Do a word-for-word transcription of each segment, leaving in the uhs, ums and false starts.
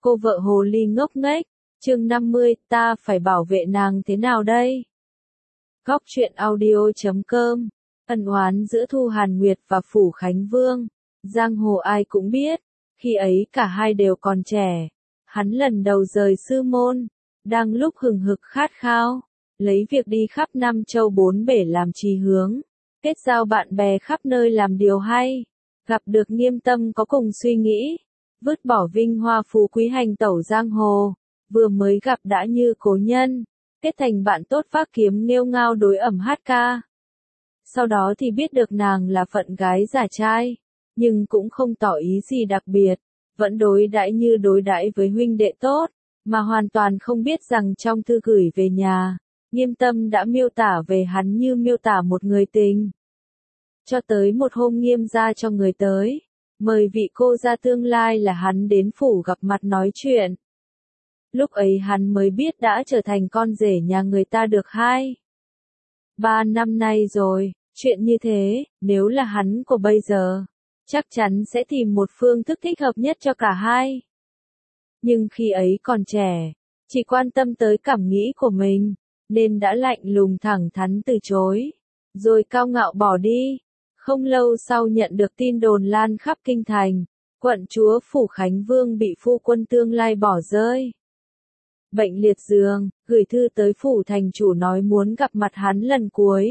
Cô vợ hồ ly ngốc nghếch, chương năm mươi, ta phải bảo vệ nàng thế nào đây? Góc truyện audio chấm com, ân oán giữa Thu Hàn Nguyệt và Phủ Khánh Vương, giang hồ ai cũng biết, khi ấy cả hai đều còn trẻ, hắn lần đầu rời sư môn, đang lúc hừng hực khát khao, lấy việc đi khắp năm châu bốn bể làm chí hướng, kết giao bạn bè khắp nơi làm điều hay, gặp được Nghiêm Tâm có cùng suy nghĩ, vứt bỏ vinh hoa phú quý hành tẩu giang hồ, vừa mới gặp đã như cố nhân, kết thành bạn tốt vác kiếm nghêu ngao đối ẩm hát ca. Sau đó thì biết được nàng là phận gái giả trai, nhưng cũng không tỏ ý gì đặc biệt, vẫn đối đãi như đối đãi với huynh đệ tốt, mà hoàn toàn không biết rằng trong thư gửi về nhà, Nghiêm Tâm đã miêu tả về hắn như miêu tả một người tình. Cho tới một hôm Nghiêm gia cho người tới, mời vị cô gia tương lai là hắn đến phủ gặp mặt nói chuyện. Lúc ấy hắn mới biết đã trở thành con rể nhà người ta được hai. Ba năm nay rồi, chuyện như thế, nếu là hắn của bây giờ, chắc chắn sẽ tìm một phương thức thích hợp nhất cho cả hai. Nhưng khi ấy còn trẻ, chỉ quan tâm tới cảm nghĩ của mình, nên đã lạnh lùng thẳng thắn từ chối, rồi cao ngạo bỏ đi. Không lâu sau nhận được tin đồn lan khắp kinh thành, quận chúa Phủ Khánh Vương bị phu quân tương lai bỏ rơi. Bệnh liệt giường, gửi thư tới phủ thành chủ nói muốn gặp mặt hắn lần cuối.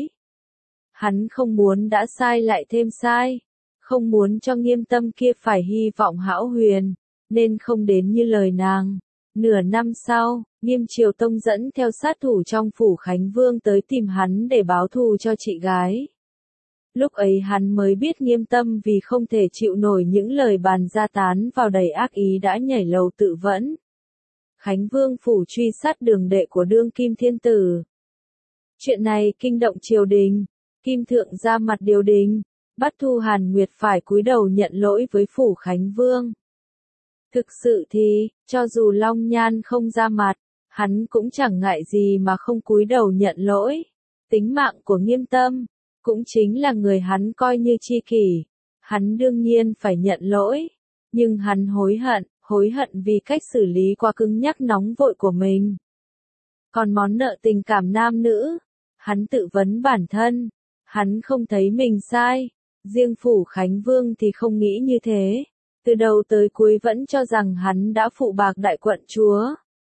Hắn không muốn đã sai lại thêm sai, không muốn cho Nghiêm Tâm kia phải hy vọng hão huyền, nên không đến như lời nàng. Nửa năm sau, Nghiêm Triều Tông dẫn theo sát thủ trong Phủ Khánh Vương tới tìm hắn để báo thù cho chị gái. Lúc ấy hắn mới biết Nghiêm Tâm vì không thể chịu nổi những lời bàn ra tán vào đầy ác ý đã nhảy lầu tự vẫn. Khánh Vương phủ truy sát đường đệ của đương kim thiên tử. Chuyện này kinh động triều đình, Kim Thượng ra mặt điều đình, bắt Thu Hàn Nguyệt phải cúi đầu nhận lỗi với Phủ Khánh Vương. Thực sự thì, cho dù Long Nhan không ra mặt, hắn cũng chẳng ngại gì mà không cúi đầu nhận lỗi. Tính mạng của Nghiêm Tâm cũng chính là người hắn coi như tri kỷ, hắn đương nhiên phải nhận lỗi, nhưng hắn hối hận, hối hận vì cách xử lý quá cứng nhắc nóng vội của mình. Còn món nợ tình cảm nam nữ, hắn tự vấn bản thân, hắn không thấy mình sai, riêng Phủ Khánh Vương thì không nghĩ như thế, từ đầu tới cuối vẫn cho rằng hắn đã phụ bạc đại quận chúa.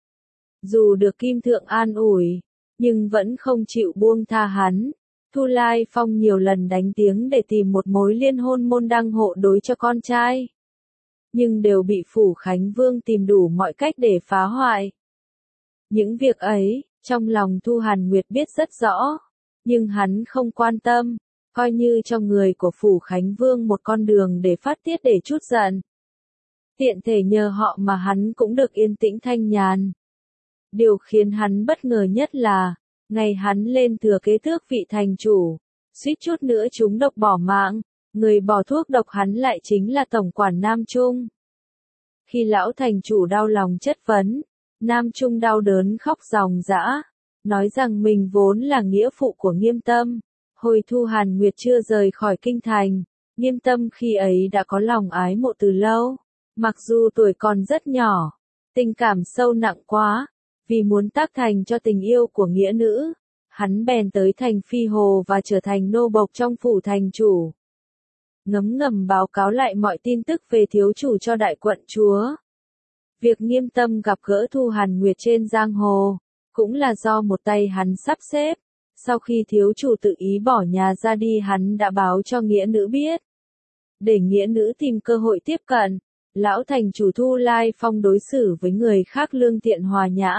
Dù được Kim Thượng an ủi, nhưng vẫn không chịu buông tha hắn. Thu Lai Phong nhiều lần đánh tiếng để tìm một mối liên hôn môn đăng hộ đối cho con trai. Nhưng đều bị Phủ Khánh Vương tìm đủ mọi cách để phá hoại. Những việc ấy, trong lòng Thu Hàn Nguyệt biết rất rõ, nhưng hắn không quan tâm, coi như cho người của Phủ Khánh Vương một con đường để phát tiết để trút giận. Tiện thể nhờ họ mà hắn cũng được yên tĩnh thanh nhàn. Điều khiến hắn bất ngờ nhất là, ngày hắn lên thừa kế tước vị thành chủ, suýt chút nữa chúng độc bỏ mạng, người bỏ thuốc độc hắn lại chính là tổng quản Nam Trung. Khi lão thành chủ đau lòng chất vấn, Nam Trung đau đớn khóc ròng rã, nói rằng mình vốn là nghĩa phụ của Nghiêm Tâm. Hồi Thu Hàn Nguyệt chưa rời khỏi kinh thành, Nghiêm Tâm khi ấy đã có lòng ái mộ từ lâu, mặc dù tuổi còn rất nhỏ, tình cảm sâu nặng quá. Vì muốn tác thành cho tình yêu của nghĩa nữ, hắn bèn tới thành Phi Hồ và trở thành nô bộc trong phủ thành chủ. Ngấm ngầm báo cáo lại mọi tin tức về thiếu chủ cho đại quận chúa. Việc Nghiêm Tâm gặp gỡ Thu Hàn Nguyệt trên giang hồ, cũng là do một tay hắn sắp xếp. Sau khi thiếu chủ tự ý bỏ nhà ra đi hắn đã báo cho nghĩa nữ biết. Để nghĩa nữ tìm cơ hội tiếp cận, lão thành chủ Thu Lai Phong đối xử với người khác lương thiện hòa nhã.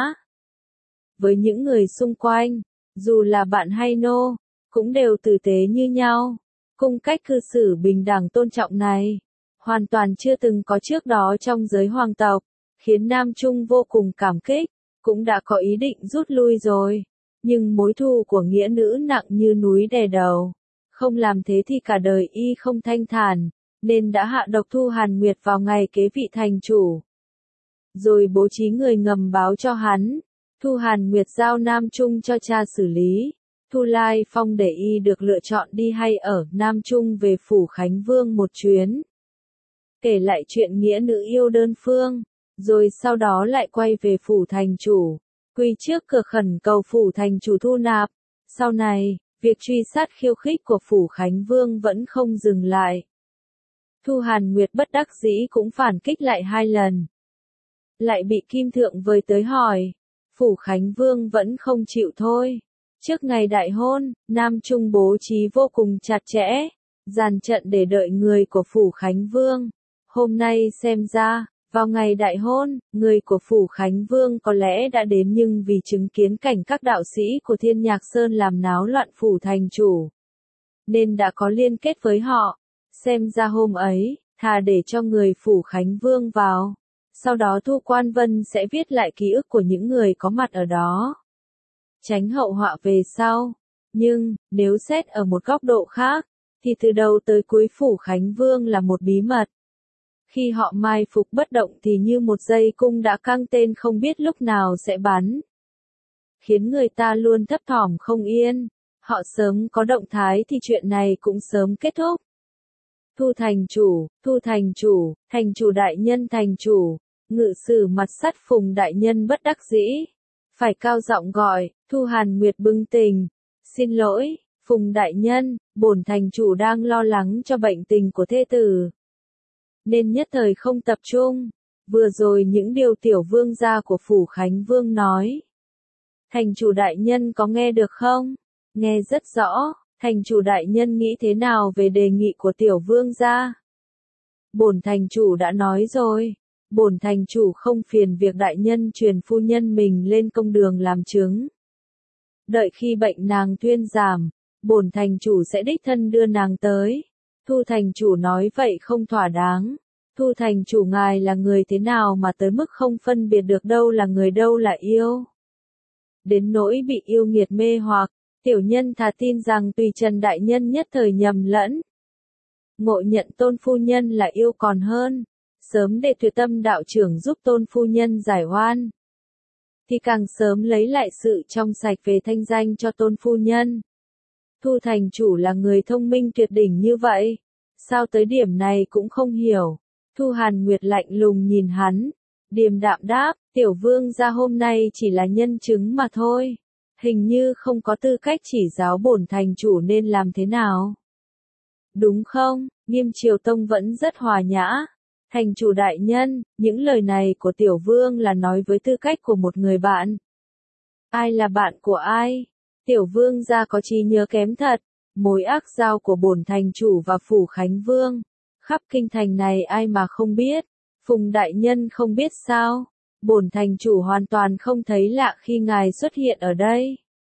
Với những người xung quanh, dù là bạn hay nô, cũng đều tử tế như nhau. Cung cách cư xử bình đẳng tôn trọng này, hoàn toàn chưa từng có trước đó trong giới hoàng tộc, khiến Nam Trung vô cùng cảm kích, cũng đã có ý định rút lui rồi. Nhưng mối thù của nghĩa nữ nặng như núi đè đầu, không làm thế thì cả đời y không thanh thản, nên đã hạ độc Thu Hàn Nguyệt vào ngày kế vị thành chủ. Rồi bố trí người ngầm báo cho hắn, Thu Hàn Nguyệt giao Nam Trung cho cha xử lý. Thu Lai Phong để y được lựa chọn đi hay ở Nam Trung về Phủ Khánh Vương một chuyến. Kể lại chuyện nghĩa nữ yêu đơn phương, rồi sau đó lại quay về phủ thành chủ, quỳ trước cửa khẩn cầu phủ thành chủ thu nạp. Sau này, việc truy sát khiêu khích của phủ Khánh Vương vẫn không dừng lại. Thu Hàn Nguyệt bất đắc dĩ cũng phản kích lại hai lần. Lại bị Kim Thượng vời tới hỏi, phủ Khánh Vương vẫn không chịu thôi. Trước ngày đại hôn, Nam Trung bố trí vô cùng chặt chẽ, dàn trận để đợi người của phủ Khánh Vương. Hôm nay xem ra, vào ngày đại hôn, người của phủ Khánh Vương có lẽ đã đến nhưng vì chứng kiến cảnh các đạo sĩ của Thiên Nhạc Sơn làm náo loạn phủ thành chủ, nên đã có liên kết với họ. Xem ra hôm ấy, thà để cho người phủ Khánh Vương vào. Sau đó Thu Quan Vân sẽ viết lại ký ức của những người có mặt ở đó, tránh hậu họa về sau. Nhưng, nếu xét ở một góc độ khác, thì từ đầu tới cuối phủ Khánh Vương là một bí mật. Khi họ mai phục bất động thì như một dây cung đã căng tên không biết lúc nào sẽ bắn, khiến người ta luôn thấp thỏm không yên. Họ sớm có động thái thì chuyện này cũng sớm kết thúc. Thu thành chủ, thu thành chủ, thành chủ đại nhân thành chủ, ngự sử mặt sắt Phùng đại nhân bất đắc dĩ, phải cao giọng gọi. Thu Hàn Nguyệt bưng tình, xin lỗi, Phùng đại nhân, bổn thành chủ đang lo lắng cho bệnh tình của thê tử, nên nhất thời không tập trung. Vừa rồi những điều tiểu vương gia của phủ Khánh Vương nói, thành chủ đại nhân có nghe được không? Nghe rất rõ. Thành chủ đại nhân nghĩ thế nào về đề nghị của tiểu vương gia? Bổn thành chủ đã nói rồi, bổn thành chủ không phiền việc đại nhân truyền phu nhân mình lên công đường làm chứng. Đợi khi bệnh nàng thuyên giảm, bổn thành chủ sẽ đích thân đưa nàng tới. Thu thành chủ nói vậy không thỏa đáng. Thu thành chủ ngài là người thế nào mà tới mức không phân biệt được đâu là người đâu là yêu? Đến nỗi bị yêu nghiệt mê hoặc, tiểu nhân thà tin rằng tùy Trần đại nhân nhất thời nhầm lẫn. Ngộ nhận Tôn phu nhân là yêu còn hơn, sớm để Tuyệt Tâm đạo trưởng giúp Tôn phu nhân giải oan, thì càng sớm lấy lại sự trong sạch về thanh danh cho Tôn phu nhân. Thu thành chủ là người thông minh tuyệt đỉnh như vậy, sao tới điểm này cũng không hiểu? Thu Hàn Nguyệt lạnh lùng nhìn hắn, điềm đạm đáp, tiểu vương gia hôm nay chỉ là nhân chứng mà thôi. Hình như không có tư cách chỉ giáo bổn thành chủ nên làm thế nào. Đúng không? Nghiêm Triều Tông vẫn rất hòa nhã. Thành chủ đại nhân, những lời này của tiểu vương là nói với tư cách của một người bạn. Ai là bạn của ai? Tiểu vương gia có trí nhớ kém thật. Mối ác giao của bổn thành chủ và phủ Khánh Vương, khắp kinh thành này ai mà không biết. Phùng đại nhân không biết sao? Bổn thành chủ hoàn toàn không thấy lạ khi ngài xuất hiện ở đây.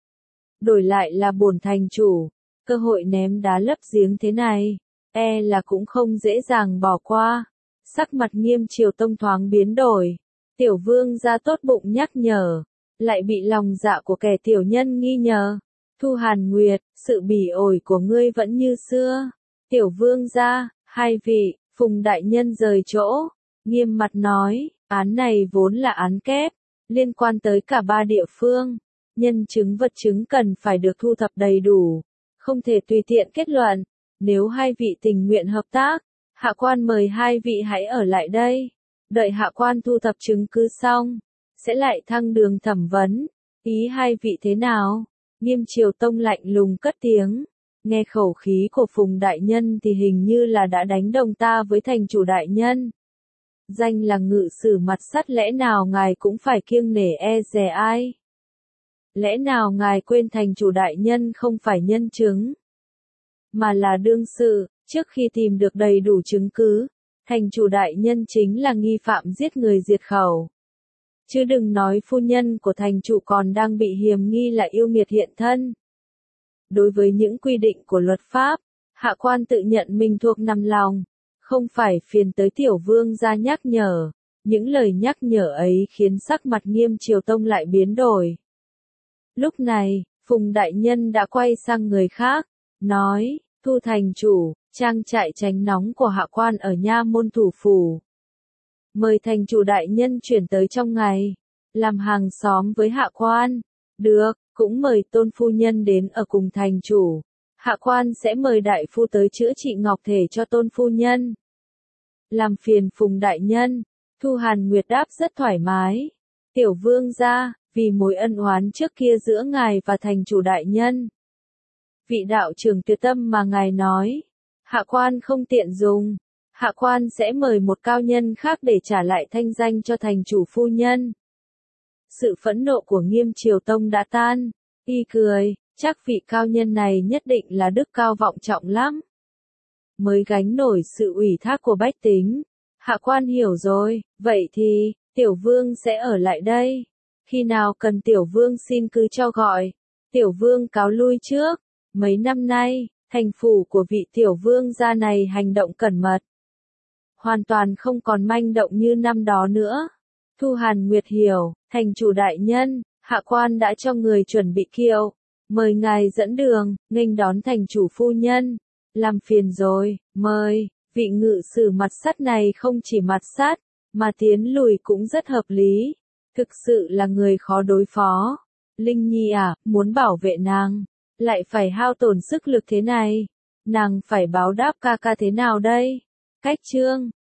Đổi lại là bổn thành chủ, cơ hội ném đá lấp giếng thế này, e là cũng không dễ dàng bỏ qua. Sắc mặt Nghiêm Triều Tông thoáng biến đổi. Tiểu vương gia tốt bụng nhắc nhở, lại bị lòng dạ của kẻ tiểu nhân nghi nhờ. Thu Hàn Nguyệt, sự bỉ ổi của ngươi vẫn như xưa. Tiểu vương gia, hai vị, Phùng đại nhân rời chỗ, nghiêm mặt nói, án này vốn là án kép, liên quan tới cả ba địa phương. Nhân chứng vật chứng cần phải được thu thập đầy đủ, không thể tùy tiện kết luận. Nếu hai vị tình nguyện hợp tác, hạ quan mời hai vị hãy ở lại đây. Đợi hạ quan thu thập chứng cứ xong, sẽ lại thăng đường thẩm vấn. Ý hai vị thế nào? Nghiêm Triều Tông lạnh lùng cất tiếng. Nghe khẩu khí của Phùng đại nhân thì hình như là đã đánh đồng ta với thành chủ đại nhân. Danh là ngự sử mặt sắt, lẽ nào ngài cũng phải kiêng nể e dè ai? Lẽ nào ngài quên thành chủ đại nhân không phải nhân chứng, mà là đương sự? Trước khi tìm được đầy đủ chứng cứ, thành chủ đại nhân chính là nghi phạm giết người diệt khẩu. Chứ đừng nói phu nhân của thành chủ còn đang bị hiềm nghi là yêu nghiệt hiện thân. Đối với những quy định của luật pháp, hạ quan tự nhận mình thuộc nằm lòng, không phải phiền tới tiểu vương gia nhắc nhở. Những lời nhắc nhở ấy khiến sắc mặt Nghiêm Triều Tông lại biến đổi. Lúc này, Phùng đại nhân đã quay sang người khác, nói, Thu thành chủ, trang trại tránh nóng của hạ quan ở nha môn thủ phủ. Mời thành chủ đại nhân chuyển tới trong ngày, làm hàng xóm với hạ quan. Được, cũng mời Tôn phu nhân đến ở cùng thành chủ. Hạ quan sẽ mời đại phu tới chữa trị ngọc thể cho Tôn phu nhân. Làm phiền Phùng đại nhân, Thu Hàn Nguyệt đáp rất thoải mái. Tiểu vương gia, vì mối ân oán trước kia giữa ngài và thành chủ đại nhân. Vị đạo trưởng tuyệt tâm mà ngài nói, hạ quan không tiện dùng, hạ quan sẽ mời một cao nhân khác để trả lại thanh danh cho thành chủ phu nhân. Sự phẫn nộ của Nghiêm Triều Tông đã tan, y cười, chắc vị cao nhân này nhất định là đức cao vọng trọng lắm. Mới gánh nổi sự ủy thác của bách tính. Hạ quan hiểu rồi, vậy thì, tiểu vương sẽ ở lại đây. Khi nào cần tiểu vương xin cứ cho gọi. Tiểu vương cáo lui trước. Mấy năm nay, thành phủ của vị tiểu vương gia này hành động cẩn mật. Hoàn toàn không còn manh động như năm đó nữa. Thu Hàn Nguyệt hiểu, thành chủ đại nhân, hạ quan đã cho người chuẩn bị kiệu. Mời ngài dẫn đường, nghênh đón thành chủ phu nhân. Làm phiền rồi, mời. Vị ngự sử mặt sắt này không chỉ mặt sát, mà tiến lùi cũng rất hợp lý. Thực sự là người khó đối phó. Linh Nhi à, muốn bảo vệ nàng, lại phải hao tổn sức lực thế này. Nàng phải báo đáp ca ca thế nào đây? Cách chương